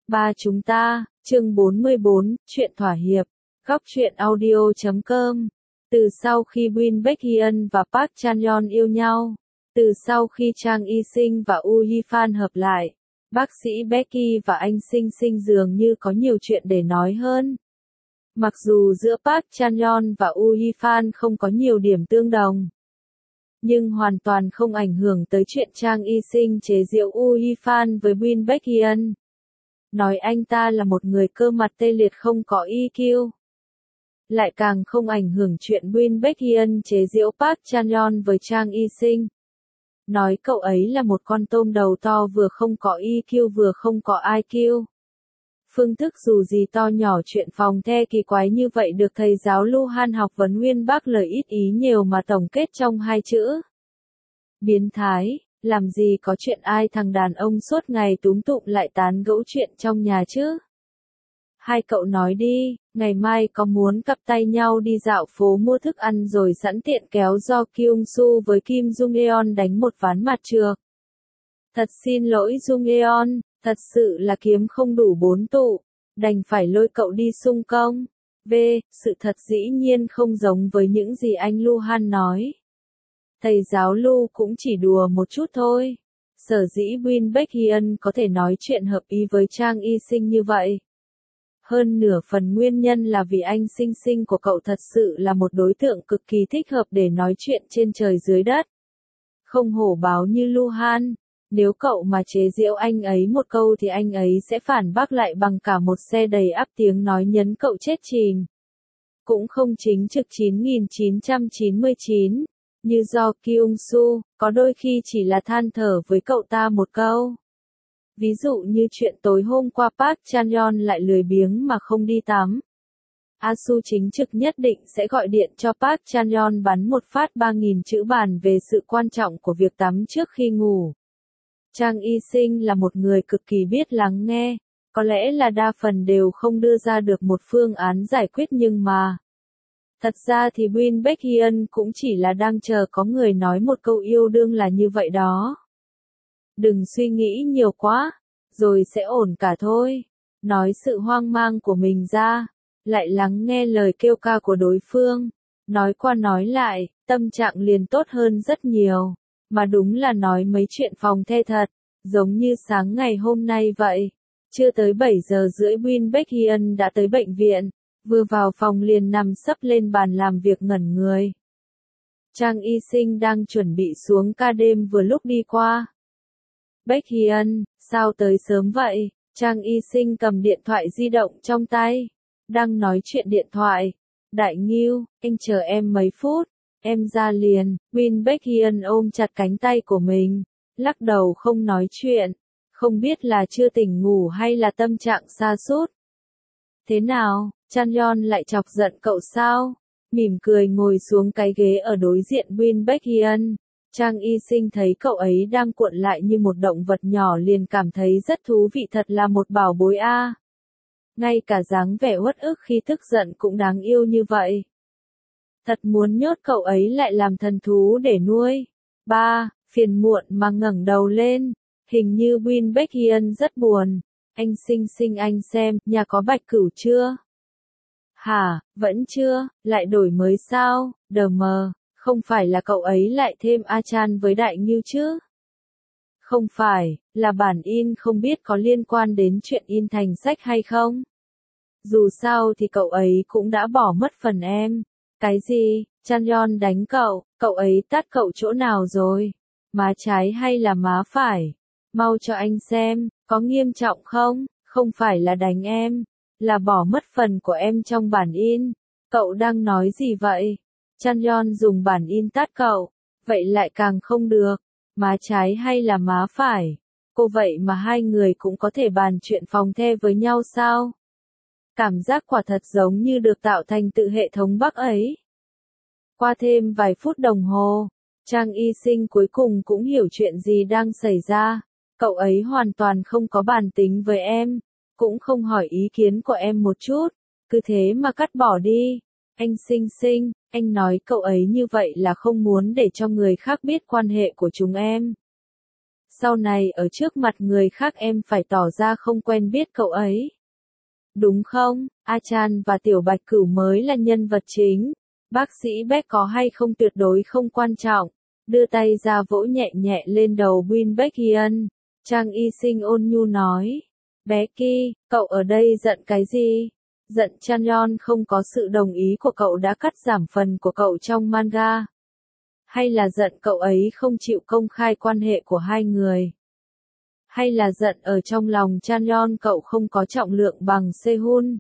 Ba chúng ta, chương 44, chuyện thỏa hiệp, góc truyện audio.com. Từ sau khi Win Baekhyun và Park Chan-yeon yêu nhau, từ sau khi Chang Y-sinh và Woo Hee-fan hợp lại, bác sĩ Becky và anh Sinh Sinh dường như có nhiều chuyện để nói hơn. Mặc dù giữa Park Chan-yeon và Woo Hee-fan không có nhiều điểm tương đồng, nhưng hoàn toàn không ảnh hưởng tới chuyện Chang Y-sinh chế giễu Woo Hee-fan với Win Baekhyun. Nói anh ta là một người cơ mặt tê liệt không có EQ. Lại càng không ảnh hưởng chuyện Win Baekhyun chế giễu Park Chan-yeon với Chang Y-sinh. Nói cậu ấy là một con tôm đầu to vừa không có EQ vừa không có IQ. Phương thức dù gì to nhỏ chuyện phòng the kỳ quái như vậy được thầy giáo Luhan học vấn nguyên bác lời ít ý nhiều mà tổng kết trong hai chữ. Biến thái. Làm gì có chuyện ai thằng đàn ông suốt ngày túm tụm lại tán gẫu chuyện trong nhà chứ? Hai cậu nói đi, ngày mai có muốn cặp tay nhau đi dạo phố mua thức ăn rồi sẵn tiện kéo do Kyung Soo với Kim Jung Eon đánh một ván mặt trược. Thật xin lỗi Jung Eon, thật sự là kiếm không đủ 4 tụ, đành phải lôi cậu đi xung công. Sự thật dĩ nhiên không giống với những gì anh Luhan nói. Thầy giáo Lu cũng chỉ đùa một chút thôi. Sở dĩ Win Baekhyun có thể nói chuyện hợp ý với Chang Y-sinh như vậy. Hơn nửa phần nguyên nhân là vì anh Sinh Sinh của cậu thật sự là một đối tượng cực kỳ thích hợp để nói chuyện trên trời dưới đất. Không hổ báo như Luhan, nếu cậu mà chế giễu anh ấy một câu thì anh ấy sẽ phản bác lại bằng cả một xe đầy ắp tiếng nói nhấn cậu chết chìm. Cũng không chính trực 9999. Như do Kyung Soo, có đôi khi chỉ là than thở với cậu ta một câu. Ví dụ như chuyện tối hôm qua Park Chan-yeon lại lười biếng mà không đi tắm. Asu chính trực nhất định sẽ gọi điện cho Park Chan-yeon bắn một phát 3.000 chữ bàn về sự quan trọng của việc tắm trước khi ngủ. Chang Y-sinh là một người cực kỳ biết lắng nghe, có lẽ là đa phần đều không đưa ra được một phương án giải quyết nhưng mà. Thật ra thì Win Baekhyun cũng chỉ là đang chờ có người nói một câu yêu đương là như vậy đó. Đừng suy nghĩ nhiều quá, rồi sẽ ổn cả thôi. Nói sự hoang mang của mình ra, lại lắng nghe lời kêu ca của đối phương. Nói qua nói lại, tâm trạng liền tốt hơn rất nhiều. Mà đúng là nói mấy chuyện phòng the thật, giống như sáng ngày hôm nay vậy. Chưa tới 7 giờ rưỡi Win Baekhyun đã tới bệnh viện. Vừa vào phòng liền nằm sấp lên bàn làm việc ngẩn người. Chang Y-sinh đang chuẩn bị xuống ca đêm vừa lúc đi qua. Baekhyun, sao tới sớm vậy? Chang Y-sinh cầm điện thoại di động trong tay. Đang nói chuyện điện thoại. Đại Ngưu, anh chờ em mấy phút. Em ra liền. Win Baekhyun ôm chặt cánh tay của mình. Lắc đầu không nói chuyện. Không biết là chưa tỉnh ngủ hay là tâm trạng sa sút. Thế nào? Chan-yeon lại chọc giận cậu sao? Mỉm cười ngồi xuống cái ghế ở đối diện Win Baekhyun. Chang Y-sinh thấy cậu ấy đang cuộn lại như một động vật nhỏ liền cảm thấy rất thú vị, thật là một bảo bối a. Ngay cả dáng vẻ uất ức khi tức giận cũng đáng yêu như vậy. Thật muốn nhốt cậu ấy lại làm thần thú để nuôi. Phiền muộn mà ngẩng đầu lên. Hình như Win Baekhyun rất buồn. Anh Sinh Sinh anh xem, nhà có bạch cửu chưa? Hả, vẫn chưa, lại đổi mới sao? Đờ mờ, không phải là cậu ấy lại thêm A Chan với Đại Ngưu chứ? Không phải, là bản in không biết có liên quan đến chuyện in thành sách hay không? Dù sao thì cậu ấy cũng đã bỏ mất phần em. Cái gì? Chan-yeon đánh cậu ấy tát cậu chỗ nào rồi? Má trái hay là má phải? Mau cho anh xem, có nghiêm trọng không? Không phải là đánh em, là bỏ mất phần của em trong bản in. Cậu đang nói gì vậy? Chan-yeon dùng bản in tát cậu, vậy lại càng không được. Má trái hay là má phải? Cô vậy mà hai người cũng có thể bàn chuyện phòng the với nhau sao? Cảm giác quả thật giống như được tạo thành tự hệ thống Bắc ấy. Qua thêm vài phút đồng hồ, Chang Y-sinh cuối cùng cũng hiểu chuyện gì đang xảy ra. Cậu ấy hoàn toàn không có bàn tính với em, cũng không hỏi ý kiến của em một chút, cứ thế mà cắt bỏ đi. Anh Sinh Sinh, anh nói cậu ấy như vậy là không muốn để cho người khác biết quan hệ của chúng em. Sau này ở trước mặt người khác em phải tỏ ra không quen biết cậu ấy. Đúng không? A Chan và Tiểu Bạch Cửu mới là nhân vật chính. Bác sĩ Beck có hay không tuyệt đối không quan trọng. Đưa tay ra vỗ nhẹ nhẹ lên đầu Win Beckhien. Trang Y Sinh ôn nhu nói. Becky, cậu ở đây giận cái gì? Giận Chanyeol không có sự đồng ý của cậu đã cắt giảm phần của cậu trong manga? Hay là giận cậu ấy không chịu công khai quan hệ của hai người? Hay là giận ở trong lòng Chanyeol cậu không có trọng lượng bằng Sehun?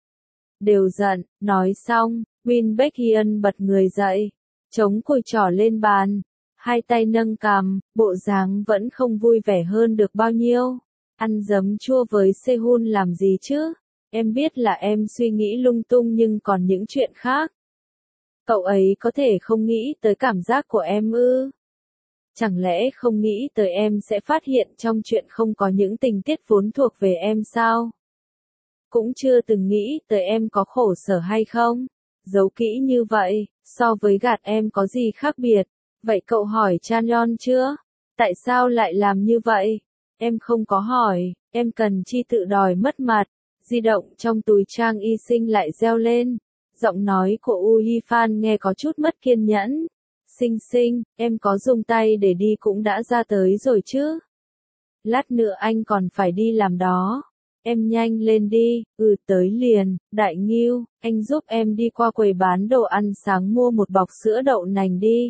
Đều giận, nói xong, Win Beckhien bật người dậy, chống cùi trỏ lên bàn, hai tay nâng cằm, bộ dáng vẫn không vui vẻ hơn được bao nhiêu. Ăn giấm chua với Sehun làm gì chứ? Em biết là em suy nghĩ lung tung nhưng còn những chuyện khác. Cậu ấy có thể không nghĩ tới cảm giác của em ư? Chẳng lẽ không nghĩ tới em sẽ phát hiện trong chuyện không có những tình tiết vốn thuộc về em sao? Cũng chưa từng nghĩ tới em có khổ sở hay không? Giấu kỹ như vậy, so với gạt em có gì khác biệt? Vậy cậu hỏi Chanyeol chưa? Tại sao lại làm như vậy? Em không có hỏi, em cần chi tự đòi mất mặt. Di động trong túi Trang Y Sinh lại reo lên. Giọng nói của U Yi Fan nghe có chút mất kiên nhẫn. Sinh Sinh, em có dùng tay để đi cũng đã ra tới rồi chứ? Lát nữa anh còn phải đi làm đó. Em nhanh lên đi, tới liền. Đại Ngưu, anh giúp em đi qua quầy bán đồ ăn sáng mua một bọc sữa đậu nành đi.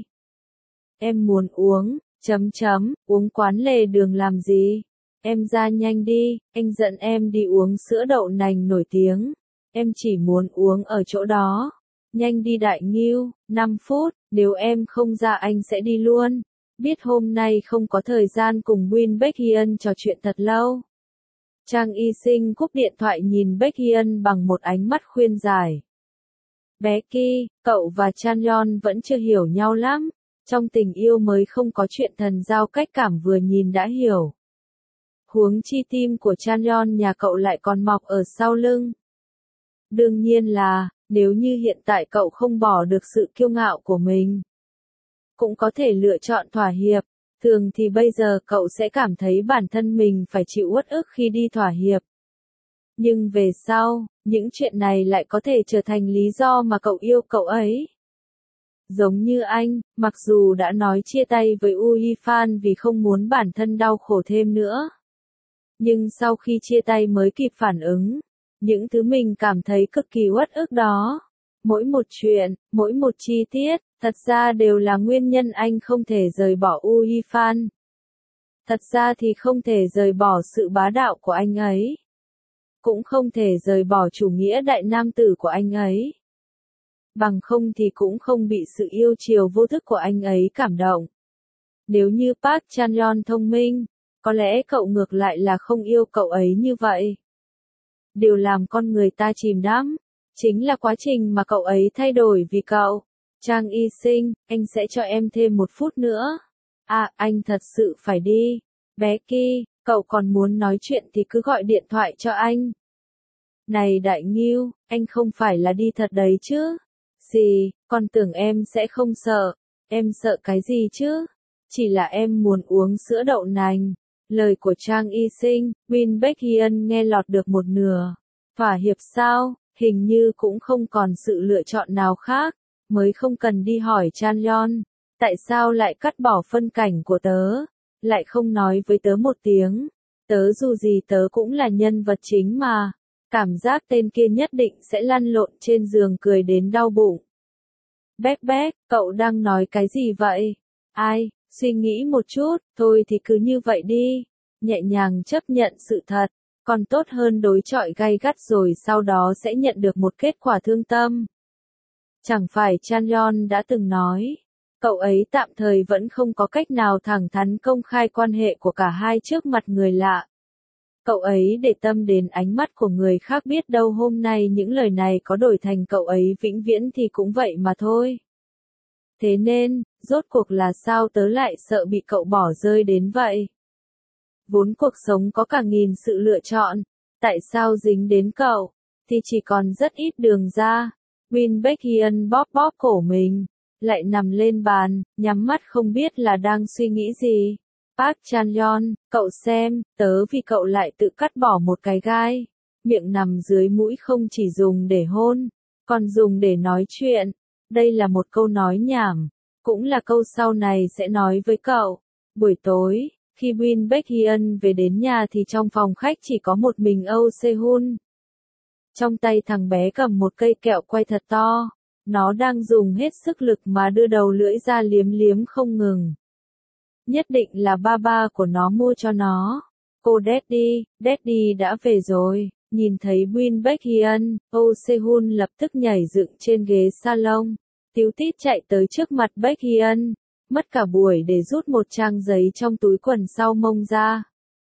Em muốn uống, uống quán lề đường làm gì? Em ra nhanh đi, anh dẫn em đi uống sữa đậu nành nổi tiếng. Em chỉ muốn uống ở chỗ đó. Nhanh đi Đại Ngưu, 5 phút, nếu em không ra anh sẽ đi luôn. Biết hôm nay không có thời gian cùng Win Beckhien trò chuyện thật lâu. Trang Y Sinh cúp điện thoại nhìn Beckhien bằng một ánh mắt khuyên giải. Becky, cậu và Chanyeol vẫn chưa hiểu nhau lắm. Trong tình yêu mới không có chuyện thần giao cách cảm vừa nhìn đã hiểu. Huống chi tim của Chanyeol nhà cậu lại còn mọc ở sau lưng. Đương nhiên là, nếu như hiện tại cậu không bỏ được sự kiêu ngạo của mình, cũng có thể lựa chọn thỏa hiệp. Thường thì bây giờ cậu sẽ cảm thấy bản thân mình phải chịu uất ức khi đi thỏa hiệp. Nhưng về sau, những chuyện này lại có thể trở thành lý do mà cậu yêu cậu ấy. Giống như anh, mặc dù đã nói chia tay với U Yi Fan vì không muốn bản thân đau khổ thêm nữa. Nhưng sau khi chia tay mới kịp phản ứng. Những thứ mình cảm thấy cực kỳ uất ức đó. Mỗi một chuyện, mỗi một chi tiết, thật ra đều là nguyên nhân anh không thể rời bỏ U Yi Fan. Thật ra thì không thể rời bỏ sự bá đạo của anh ấy. Cũng không thể rời bỏ chủ nghĩa đại nam tử của anh ấy. Bằng không thì cũng không bị sự yêu chiều vô thức của anh ấy cảm động. Nếu như Park Chan-yeol thông minh, có lẽ cậu ngược lại là không yêu cậu ấy như vậy. Điều làm con người ta chìm đắm, chính là quá trình mà cậu ấy thay đổi vì cậu. Trang Y Sinh, anh sẽ cho em thêm 1 phút nữa. À, anh thật sự phải đi. Becky, cậu còn muốn nói chuyện thì cứ gọi điện thoại cho anh. Này Đại Ngưu, anh không phải là đi thật đấy chứ? Gì, con tưởng em sẽ không sợ. Em sợ cái gì chứ? Chỉ là em muốn uống sữa đậu nành. Lời của Trang Y Sinh, Win Beckhien nghe lọt được một nửa. Thỏa hiệp sao? Hình như cũng không còn sự lựa chọn nào khác. Mới không cần đi hỏi Chanyeol. Tại sao lại cắt bỏ phân cảnh của tớ? Lại không nói với tớ một tiếng. Tớ dù gì tớ cũng là nhân vật chính mà. Cảm giác tên kia nhất định sẽ lăn lộn trên giường cười đến đau bụng. Beck, cậu đang nói cái gì vậy? Ai, suy nghĩ một chút, thôi thì cứ như vậy đi. Nhẹ nhàng chấp nhận sự thật, còn tốt hơn đối chọi gay gắt rồi sau đó sẽ nhận được một kết quả thương tâm. Chẳng phải Chanyeol đã từng nói, cậu ấy tạm thời vẫn không có cách nào thẳng thắn công khai quan hệ của cả hai trước mặt người lạ. Cậu ấy để tâm đến ánh mắt của người khác, biết đâu hôm nay những lời này có đổi thành cậu ấy vĩnh viễn thì cũng vậy mà thôi. Thế nên, rốt cuộc là sao tớ lại sợ bị cậu bỏ rơi đến vậy? Vốn cuộc sống có cả nghìn sự lựa chọn, tại sao dính đến cậu, thì chỉ còn rất ít đường ra. Win Beckhien bóp bóp cổ mình, lại nằm lên bàn, nhắm mắt không biết là đang suy nghĩ gì. Park Chan-yeon, cậu xem, tớ vì cậu lại tự cắt bỏ một cái gai. Miệng nằm dưới mũi không chỉ dùng để hôn, còn dùng để nói chuyện. Đây là một câu nói nhảm, cũng là câu sau này sẽ nói với cậu. Buổi tối, khi Win Baek-hyun về đến nhà thì trong phòng khách chỉ có một mình Âu Se-hun. Trong tay thằng bé cầm một cây kẹo quay thật to, nó đang dùng hết sức lực mà đưa đầu lưỡi ra liếm liếm không ngừng. Nhất định là ba của nó mua cho nó. Cô Daddy đã về rồi. Nhìn thấy Win Baek-hyun, Oh Se-hun lập tức nhảy dựng trên ghế salon, tíu tít chạy tới trước mặt Baek-hyun, mất cả buổi để rút một trang giấy trong túi quần sau mông ra.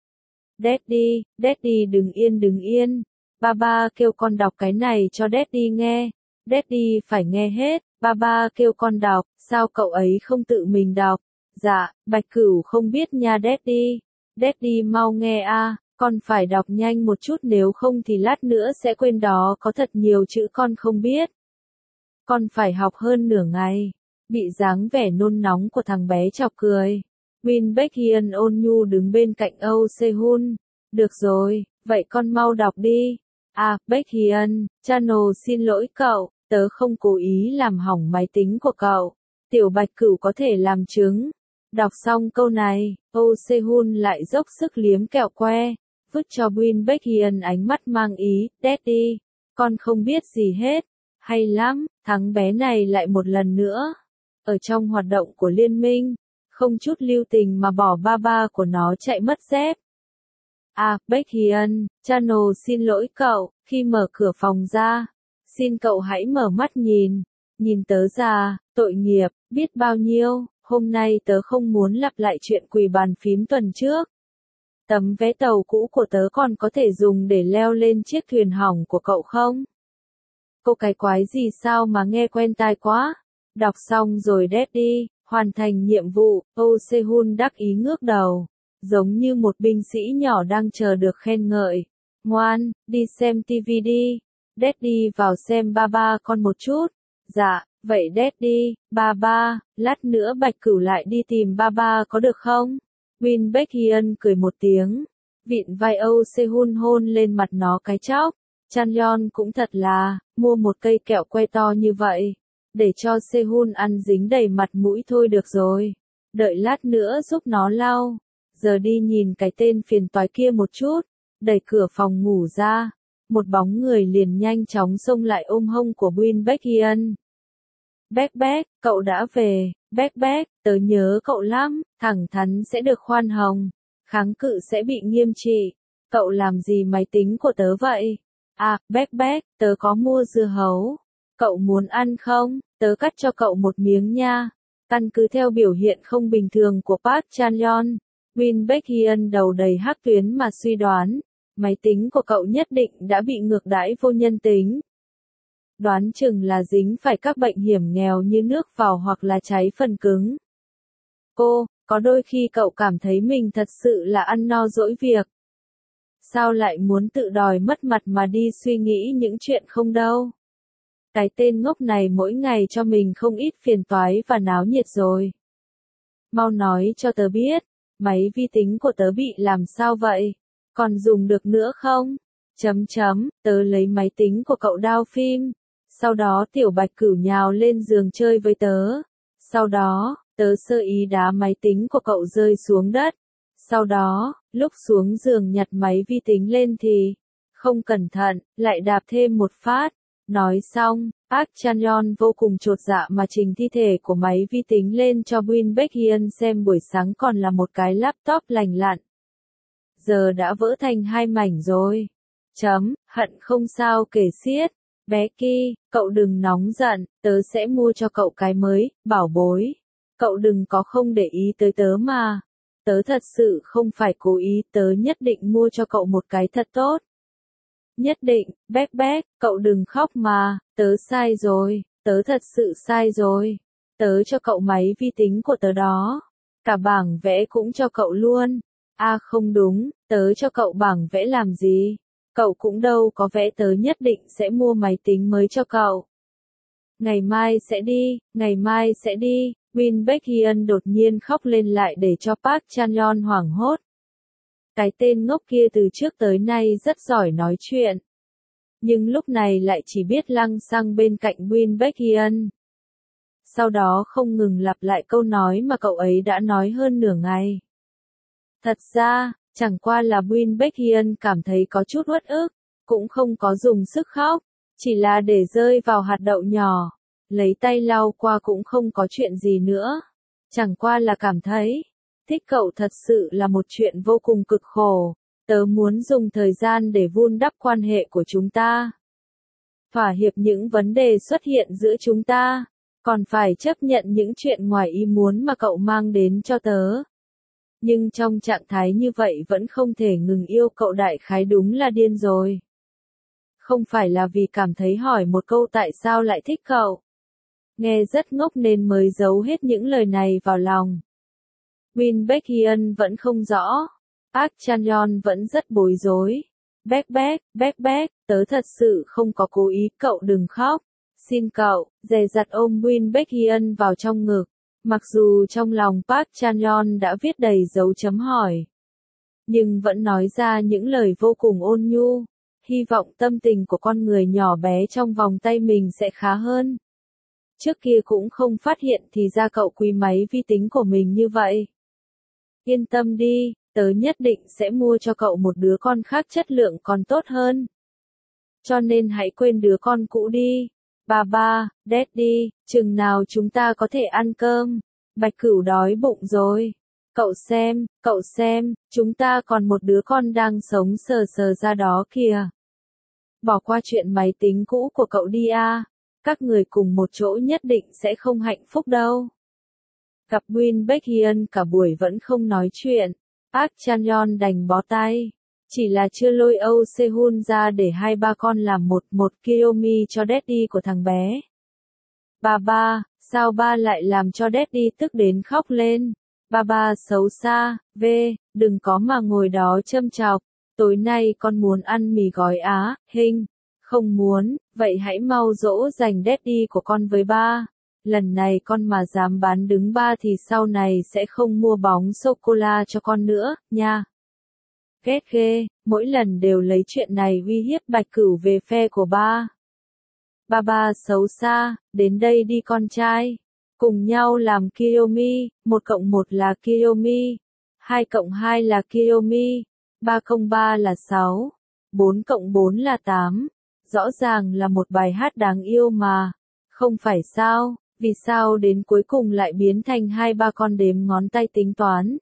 Daddy đừng yên, ba kêu con đọc cái này cho Daddy nghe, Daddy phải nghe hết, ba kêu con đọc, sao cậu ấy không tự mình đọc? Dạ, Bạch Cửu không biết nha Daddy mau nghe a. Con phải đọc nhanh một chút nếu không thì lát nữa sẽ quên đó có thật nhiều chữ con không biết. Con phải học hơn nửa ngày. Bị dáng vẻ nôn nóng của thằng bé chọc cười. Win Baek-hyun ôn nhu đứng bên cạnh Âu Se-hun. Được rồi, vậy con mau đọc đi. À, Baek-hyun, Channel xin lỗi cậu, tớ không cố ý làm hỏng máy tính của cậu. Tiểu Bạch Cửu có thể làm chứng. Đọc xong câu này, Âu Se-hun lại dốc sức liếm kẹo que. Vứt cho Win Baek-hyun ánh mắt mang ý, Daddy, con không biết gì hết, hay lắm, thằng bé này lại một lần nữa. Ở trong hoạt động của liên minh, không chút lưu tình mà bỏ ba của nó chạy mất dép. À, Baek-hyun, Channel xin lỗi cậu, khi mở cửa phòng ra, xin cậu hãy mở mắt nhìn tớ già, tội nghiệp, biết bao nhiêu, hôm nay tớ không muốn lặp lại chuyện quỳ bàn phím tuần trước. Tấm vé tàu cũ của tớ còn có thể dùng để leo lên chiếc thuyền hỏng của cậu không? Cô cái quái gì sao mà nghe quen tai quá? Đọc xong rồi Daddy, hoàn thành nhiệm vụ, Oh Se-hun đắc ý ngước đầu, giống như một binh sĩ nhỏ đang chờ được khen ngợi. Ngoan, đi xem TV đi. Daddy vào xem ba con một chút. Dạ, vậy Daddy, ba, lát nữa Bạch Cửu lại đi tìm ba có được không? Win Baek-hyun cười một tiếng, vịn vai Âu Se-hun hôn lên mặt nó cái chóc. Chan-yeon cũng thật là, mua một cây kẹo que to như vậy, để cho Se-hun ăn dính đầy mặt mũi thôi được rồi. Đợi lát nữa giúp nó lau. Giờ đi nhìn cái tên phiền toái kia một chút. Đẩy cửa phòng ngủ ra, một bóng người liền nhanh chóng xông lại ôm hông của Win Baek-hyun. Baek, cậu đã về. Baek, tớ nhớ cậu lắm, thẳng thắn sẽ được khoan hồng, kháng cự sẽ bị nghiêm trị. Cậu làm gì máy tính của tớ vậy? À, Baek, tớ có mua dưa hấu. Cậu muốn ăn không? Tớ cắt cho cậu một miếng nha. Căn cứ theo biểu hiện không bình thường của Park Chan-yeon, Win Baek-hyun đầu đầy hắc tuyến mà suy đoán, máy tính của cậu nhất định đã bị ngược đãi vô nhân tính. Đoán chừng là dính phải các bệnh hiểm nghèo như nước vào hoặc là cháy phần cứng. Có đôi khi cậu cảm thấy mình thật sự là ăn no dỗi việc. Sao lại muốn tự đòi mất mặt mà đi suy nghĩ những chuyện không đâu. Cái tên ngốc này mỗi ngày cho mình không ít phiền toái và náo nhiệt rồi. Mau nói cho tớ biết, máy vi tính của tớ bị làm sao vậy? Còn dùng được nữa không? Tớ lấy máy tính của cậu đao phim. Sau đó Tiểu Bạch Cửu nhào lên giường chơi với tớ. Sau đó, tớ sơ ý đá máy tính của cậu rơi xuống đất. Sau đó, lúc xuống giường nhặt máy vi tính lên thì, không cẩn thận, lại đạp thêm một phát. Nói xong, Park Chan-yeon vô cùng chột dạ mà trình thi thể của máy vi tính lên cho Win Baek-hyun xem buổi sáng còn là một cái laptop lành lặn. Giờ đã vỡ thành hai mảnh rồi. Hận không sao kể xiết. Bé Ki, cậu đừng nóng giận, tớ sẽ mua cho cậu cái mới, bảo bối. Cậu đừng có không để ý tới tớ mà. Tớ thật sự không phải cố ý, tớ nhất định mua cho cậu một cái thật tốt. Nhất định, Baek, cậu đừng khóc mà, tớ sai rồi, tớ thật sự sai rồi. Tớ cho cậu máy vi tính của tớ đó. Cả bảng vẽ cũng cho cậu luôn. À không đúng, tớ cho cậu bảng vẽ làm gì? Cậu cũng đâu có vẽ, tớ nhất định sẽ mua máy tính mới cho cậu. Ngày mai sẽ đi, Win Baekhyun đột nhiên khóc lên lại để cho Park Chan-yeon hoảng hốt. Cái tên ngốc kia từ trước tới nay rất giỏi nói chuyện. Nhưng lúc này lại chỉ biết lăng xăng bên cạnh Win Baekhyun. Sau đó không ngừng lặp lại câu nói mà cậu ấy đã nói hơn nửa ngày. Thật ra, chẳng qua là Win Baekhyun cảm thấy có chút uất ức, cũng không có dùng sức khóc, chỉ là để rơi vào hạt đậu nhỏ, lấy tay lau qua cũng không có chuyện gì nữa. Chẳng qua là cảm thấy, thích cậu thật sự là một chuyện vô cùng cực khổ, tớ muốn dùng thời gian để vun đắp quan hệ của chúng ta. Thỏa hiệp những vấn đề xuất hiện giữa chúng ta, còn phải chấp nhận những chuyện ngoài ý muốn mà cậu mang đến cho tớ. Nhưng trong trạng thái như vậy vẫn không thể ngừng yêu cậu, đại khái đúng là điên rồi. Không phải là vì cảm thấy hỏi một câu tại sao lại thích cậu. Nghe rất ngốc nên mới giấu hết những lời này vào lòng. Win Baekhyun vẫn không rõ. Park Chan-yeon vẫn rất bối rối. Baek, tớ thật sự không có cố ý, cậu đừng khóc. Xin cậu, dè dặt ôm Win Baekhyun vào trong ngực. Mặc dù trong lòng Park Chan-yeon đã viết đầy dấu chấm hỏi, nhưng vẫn nói ra những lời vô cùng ôn nhu, hy vọng tâm tình của con người nhỏ bé trong vòng tay mình sẽ khá hơn. Trước kia cũng không phát hiện thì ra cậu quý máy vi tính của mình như vậy. Yên tâm đi, tớ nhất định sẽ mua cho cậu một đứa con khác chất lượng còn tốt hơn. Cho nên hãy quên đứa con cũ đi. Ba, Daddy, chừng nào chúng ta có thể ăn cơm? Bạch Cửu đói bụng rồi. Cậu xem, chúng ta còn một đứa con đang sống sờ sờ ra đó kìa. Bỏ qua chuyện máy tính cũ của cậu đi à, các người cùng một chỗ nhất định sẽ không hạnh phúc đâu. Gặp Win Baekhyun cả buổi vẫn không nói chuyện, Park Chan-yeon đành bó tay. Chỉ là chưa lôi Âu Sehun ra để hai ba con làm một Kiyomi cho daddy của thằng bé. Ba, sao ba lại làm cho daddy tức đến khóc lên? Ba xấu xa, đừng có mà ngồi đó châm chọc. Tối nay con muốn ăn mì gói á, Hình. Không muốn, vậy hãy mau dỗ dành daddy của con với ba. Lần này con mà dám bán đứng ba thì sau này sẽ không mua bóng sô-cô-la cho con nữa, nha. Ghét ghê, mỗi lần đều lấy chuyện này uy hiếp Bạch Cửu về phe của ba. Ba xấu xa, đến đây đi con trai. Cùng nhau làm Kiyomi, 1+1 là Kiyomi, 2+2 là Kiyomi, 3+3 là 6, 4+4 là 8. Rõ ràng là một bài hát đáng yêu mà. Không phải sao, vì sao đến cuối cùng lại biến thành hai ba con đếm ngón tay tính toán.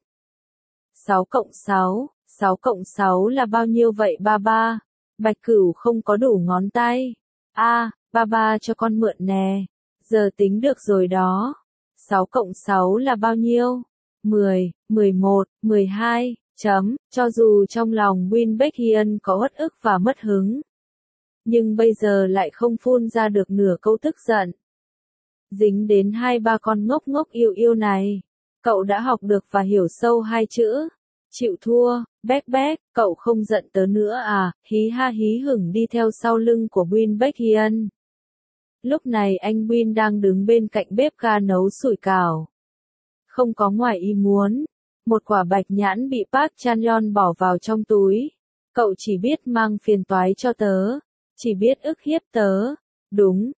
6+6 là bao nhiêu vậy ba? Bạch Cửu không có đủ ngón tay. Ba cho con mượn nè. Giờ tính được rồi đó. 6+6 là bao nhiêu? 10, 11, 12, cho dù trong lòng Win Baekhyun có uất ức và mất hứng. Nhưng bây giờ lại không phun ra được nửa câu tức giận. Dính đến hai ba con ngốc yêu này. Cậu đã học được và hiểu sâu hai chữ. Chịu thua, Baek, cậu không giận tớ nữa à, hí ha hí hửng đi theo sau lưng của Win Baekhyun. Lúc này anh Win đang đứng bên cạnh bếp ga nấu sủi cảo. Không có ngoài ý muốn, một quả bạch nhãn bị Park Chan-yeon bỏ vào trong túi. Cậu chỉ biết mang phiền toái cho tớ, chỉ biết ức hiếp tớ. Đúng,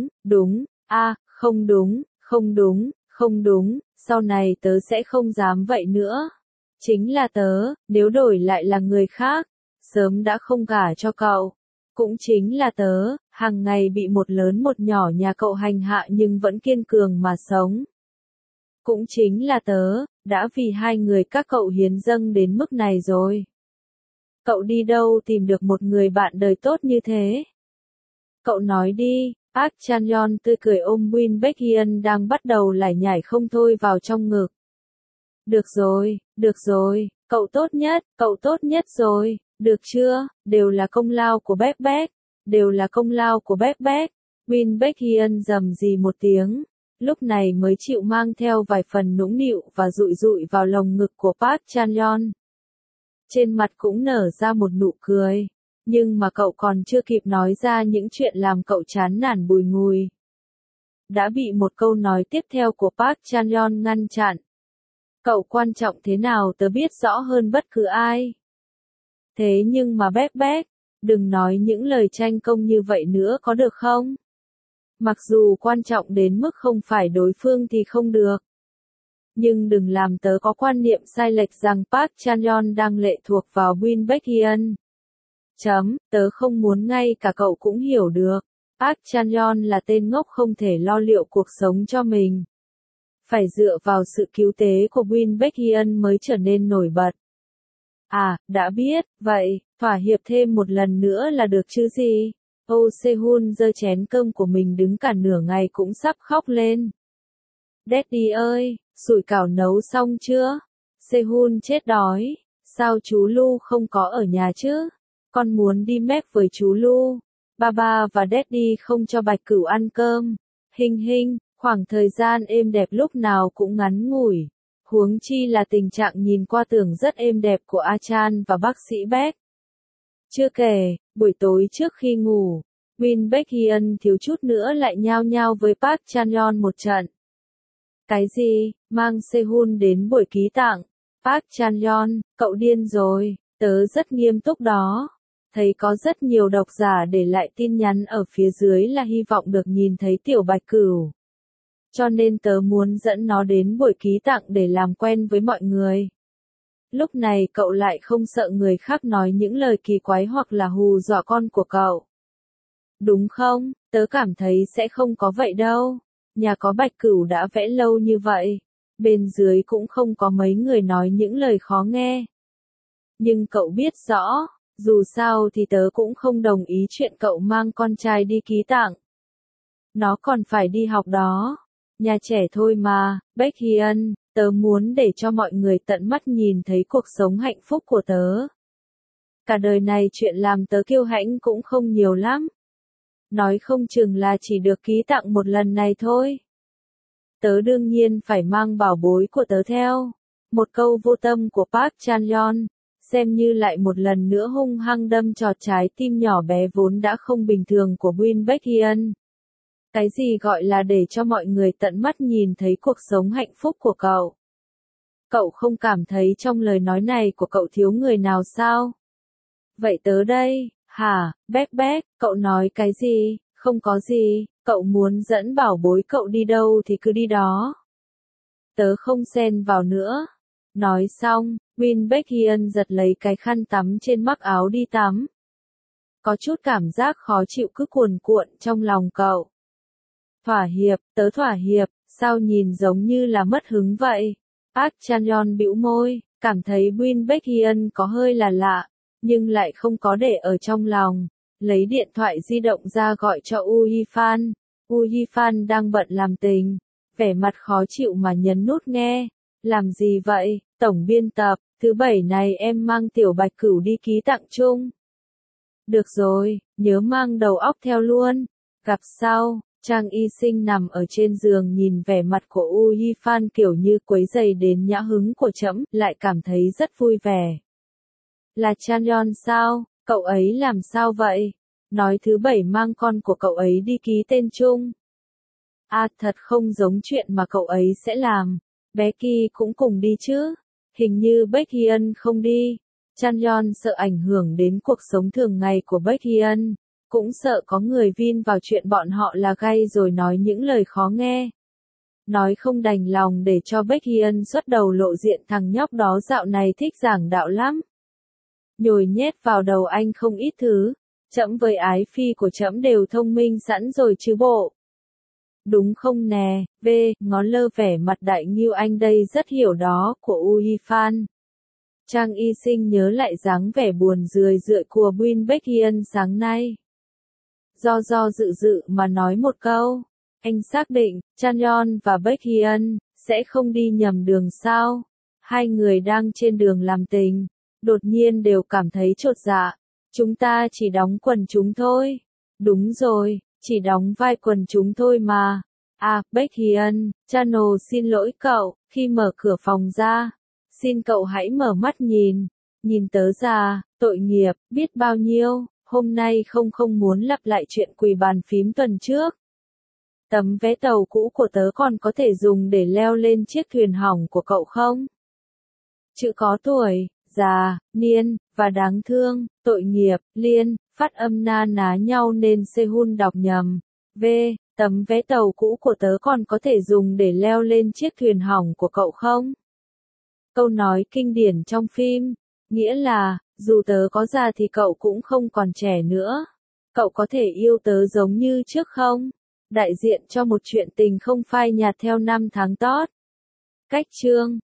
không đúng, sau này tớ sẽ không dám vậy nữa. Chính là tớ, nếu đổi lại là người khác, sớm đã không gả cho cậu. Cũng chính là tớ, hàng ngày bị một lớn một nhỏ nhà cậu hành hạ nhưng vẫn kiên cường mà sống. Cũng chính là tớ, đã vì hai người các cậu hiến dâng đến mức này rồi. Cậu đi đâu tìm được một người bạn đời tốt như thế? Cậu nói đi. Park Chan-yeon tươi cười ôm Win Baekhyun đang bắt đầu lải nhải không thôi vào trong ngực. Được rồi, cậu tốt nhất rồi, được chưa, đều là công lao của Baek. Win Baekhyun rầm rì một tiếng, lúc này mới chịu mang theo vài phần nũng nịu và dụi vào lồng ngực của Park Chan-yeon. Trên mặt cũng nở ra một nụ cười. Nhưng mà cậu còn chưa kịp nói ra những chuyện làm cậu chán nản bùi ngùi. đã bị một câu nói tiếp theo của Park Chan-yeon ngăn chặn. Cậu quan trọng thế nào tớ biết rõ hơn bất cứ ai. Thế nhưng mà Beck, đừng nói những lời tranh công như vậy nữa có được không? Mặc dù quan trọng đến mức không phải đối phương thì không được. Nhưng đừng làm tớ có quan niệm sai lệch rằng Park Chan-yeon đang lệ thuộc vào Win Baek-hyun. Tớ không muốn ngay cả cậu cũng hiểu được. Park Chan-yeon là tên ngốc không thể lo liệu cuộc sống cho mình. Phải dựa vào sự cứu tế của Win Baek-hyun mới trở nên nổi bật. À, đã biết, vậy, thỏa hiệp thêm một lần nữa là được chứ gì? Oh Sehun giơ chén cơm của mình đứng cả nửa ngày cũng sắp khóc lên. Daddy ơi, sủi cảo nấu xong chưa? Sehun chết đói. Sao chú Lu không có ở nhà chứ? Con muốn đi mép với chú Lu. Baba và Daddy không cho Bạch Cửu ăn cơm. Hình, khoảng thời gian êm đẹp lúc nào cũng ngắn ngủi. Huống chi là tình trạng nhìn qua tưởng rất êm đẹp của A Chan và bác sĩ Beck. Chưa kể, buổi tối trước khi ngủ, Win Baek-hyun thiếu chút nữa lại nhao nhao với Park Chan-yeon một trận. Cái gì, mang Sehun đến buổi ký tặng? Park Chan-yeon, cậu điên rồi, tớ rất nghiêm túc đó. Thấy có rất nhiều độc giả để lại tin nhắn ở phía dưới là hy vọng được nhìn thấy tiểu Bạch Cửu. Cho nên tớ muốn dẫn nó đến buổi ký tặng để làm quen với mọi người. Lúc này cậu lại không sợ người khác nói những lời kỳ quái hoặc là hù dọa con của cậu. Đúng không? Tớ cảm thấy sẽ không có vậy đâu. Nhà có Bạch Cửu đã vẽ lâu như vậy. Bên dưới cũng không có mấy người nói những lời khó nghe. Nhưng cậu biết rõ, dù sao thì tớ cũng không đồng ý chuyện cậu mang con trai đi ký tặng. Nó còn phải đi học đó. Nhà trẻ thôi mà, Baek-hyun, tớ muốn để cho mọi người tận mắt nhìn thấy cuộc sống hạnh phúc của tớ. Cả đời này chuyện làm tớ kiêu hãnh cũng không nhiều lắm. Nói không chừng là chỉ được ký tặng một lần này thôi. Tớ đương nhiên phải mang bảo bối của tớ theo. Một câu vô tâm của Park Chan-yeon, xem như lại một lần nữa hung hăng đâm trọt trái tim nhỏ bé vốn đã không bình thường của Win Baek-hyun. Cái gì gọi là để cho mọi người tận mắt nhìn thấy cuộc sống hạnh phúc của cậu? Cậu không cảm thấy trong lời nói này của cậu thiếu người nào sao? Vậy tớ đây, hả, Beck, cậu nói cái gì? Không có gì, cậu muốn dẫn bảo bối cậu đi đâu thì cứ đi đó. Tớ không xen vào nữa. Nói xong, Win Baek-hyun giật lấy cái khăn tắm trên mắc áo đi tắm. Có chút cảm giác khó chịu cứ cuồn cuộn trong lòng cậu. Thỏa hiệp, tớ thỏa hiệp, sao nhìn giống như là mất hứng vậy? Park Chan-yeon bĩu môi, cảm thấy Win Baek-hyun có hơi là lạ, nhưng lại không có để ở trong lòng. Lấy điện thoại di động ra gọi cho Woo Yi-fan. Woo Yi-fan đang bận làm tình, vẻ mặt khó chịu mà nhấn nút nghe. Làm gì vậy, tổng biên tập, thứ bảy này em mang tiểu Bạch Cửu đi ký tặng chung. Được rồi, nhớ mang đầu óc theo luôn. Gặp sau. Trang Y Sinh nằm ở trên giường nhìn vẻ mặt của Woo Yi-fan kiểu như quấy rầy đến nhã hứng của trẫm, lại cảm thấy rất vui vẻ. Là Chan-yeon sao? Cậu ấy làm sao vậy? Nói thứ bảy mang con của cậu ấy đi ký tên chung. À, thật không giống chuyện mà cậu ấy sẽ làm. Bé Ki cũng cùng đi chứ? Hình như Baek-hyun không đi. Chan-yeon sợ ảnh hưởng đến cuộc sống thường ngày của Baek-hyun. Cũng sợ có người vin vào chuyện bọn họ là gay rồi nói những lời khó nghe. Nói không đành lòng để cho Baek-hyun xuất đầu lộ diện thằng nhóc đó dạo này thích giảng đạo lắm. Nhồi nhét vào đầu anh không ít thứ. Trẫm với ái phi của trẫm đều thông minh sẵn rồi chứ bộ. Đúng không nè, ngó lơ vẻ mặt đại nghiêu anh đây rất hiểu đó của Woo Yi-fan. Trang Y Sinh nhớ lại dáng vẻ buồn rười rượi của Win Baek-hyun sáng nay. Do dự mà nói một câu. Anh xác định, Chan-yeon và Baek-hyun sẽ không đi nhầm đường sao? Hai người đang trên đường làm tình, đột nhiên đều cảm thấy chột dạ. Chúng ta chỉ đóng quần chúng thôi. Đúng rồi, chỉ đóng vai quần chúng thôi mà. À, Baek-hyun, Channel xin lỗi cậu, khi mở cửa phòng ra. Xin cậu hãy mở mắt nhìn. Nhìn tớ ra, tội nghiệp, biết bao nhiêu. Hôm nay không muốn lặp lại chuyện quỳ bàn phím tuần trước. Tấm vé tàu cũ của tớ còn có thể dùng để leo lên chiếc thuyền hỏng của cậu không? Chữ có tuổi, già, niên, và đáng thương, tội nghiệp, liên, phát âm na ná nhau nên Sehun đọc nhầm. V. Tấm vé tàu cũ của tớ còn có thể dùng để leo lên chiếc thuyền hỏng của cậu không? Câu nói kinh điển trong phim, nghĩa là, dù tớ có già thì cậu cũng không còn trẻ nữa. Cậu có thể yêu tớ giống như trước không? Đại diện cho một chuyện tình không phai nhạt theo năm tháng tót. Cách chương